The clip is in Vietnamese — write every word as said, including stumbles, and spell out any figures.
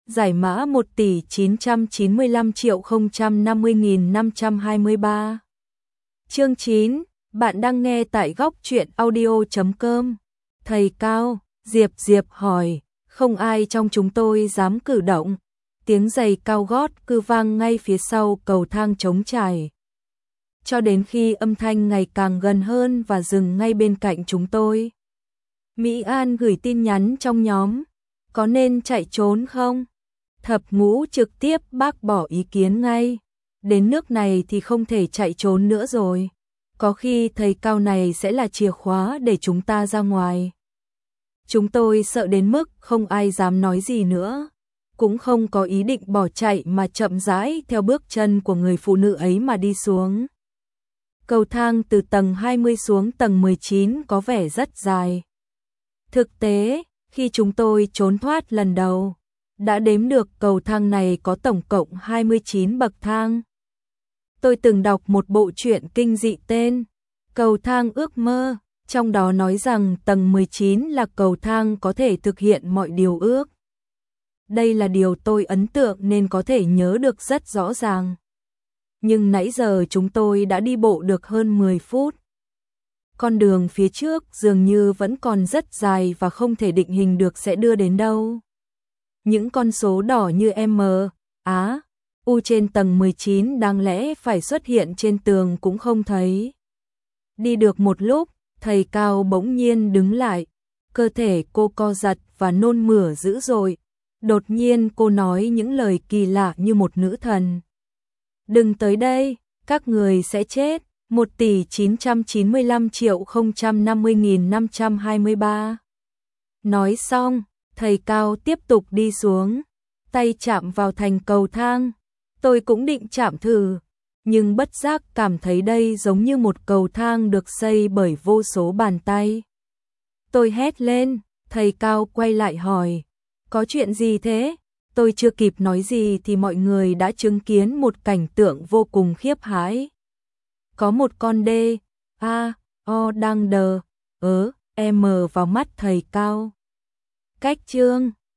Giải mã một tỷ chín trăm chín mươi lăm triệu không trăm năm mươi nghìn năm trăm hai mươi ba. Chương chín, bạn đang nghe tại góc truyện audio chấm com. Thầy Cao, Diệp Diệp hỏi, không ai trong chúng tôi dám cử động. Tiếng giày cao gót cứ vang ngay phía sau cầu thang trống trải. Cho đến khi âm thanh ngày càng gần hơn và dừng ngay bên cạnh chúng tôi. Mỹ An gửi tin nhắn trong nhóm, có nên chạy trốn không? Thập Ngũ trực tiếp bác bỏ ý kiến ngay. Đến nước này thì không thể chạy trốn nữa rồi. Có khi thầy Cao này sẽ là chìa khóa để chúng ta ra ngoài. Chúng tôi sợ đến mức không ai dám nói gì nữa. Cũng không có ý định bỏ chạy mà chậm rãi theo bước chân của người phụ nữ ấy mà đi xuống. Cầu thang từ tầng hai mươi xuống tầng mười chín có vẻ rất dài. Thực tế, khi chúng tôi trốn thoát lần đầu, đã đếm được cầu thang này có tổng cộng hai mươi chín bậc thang. Tôi từng đọc một bộ truyện kinh dị tên Cầu thang ước mơ, trong đó nói rằng tầng mười chín là cầu thang có thể thực hiện mọi điều ước. Đây là điều tôi ấn tượng nên có thể nhớ được rất rõ ràng. Nhưng nãy giờ chúng tôi đã đi bộ được hơn mười phút. Con đường phía trước dường như vẫn còn rất dài và không thể định hình được sẽ đưa đến đâu. Những con số đỏ như M, Á, U trên tầng mười chín đáng lẽ phải xuất hiện trên tường cũng không thấy. Đi được một lúc, thầy Cao bỗng nhiên đứng lại. Cơ thể cô co giật và nôn mửa dữ dội. Đột nhiên cô nói những lời kỳ lạ như một nữ thần. Đừng tới đây, các người sẽ chết. một tỷ chín trăm chín mươi lăm triệu không trăm năm mươi nghìn năm trăm hai mươi ba. Nói xong, thầy Cao tiếp tục đi xuống, tay chạm vào thành cầu thang. Tôi cũng định chạm thử, nhưng bất giác cảm thấy đây giống như một cầu thang được xây bởi vô số bàn tay. Tôi hét lên, thầy Cao quay lại hỏi, có chuyện gì thế? Tôi chưa kịp nói gì thì mọi người đã chứng kiến một cảnh tượng vô cùng khiếp hãi. Có một con đê, a, o đang đờ, ớ, em vào mắt thầy Cao. Cách chương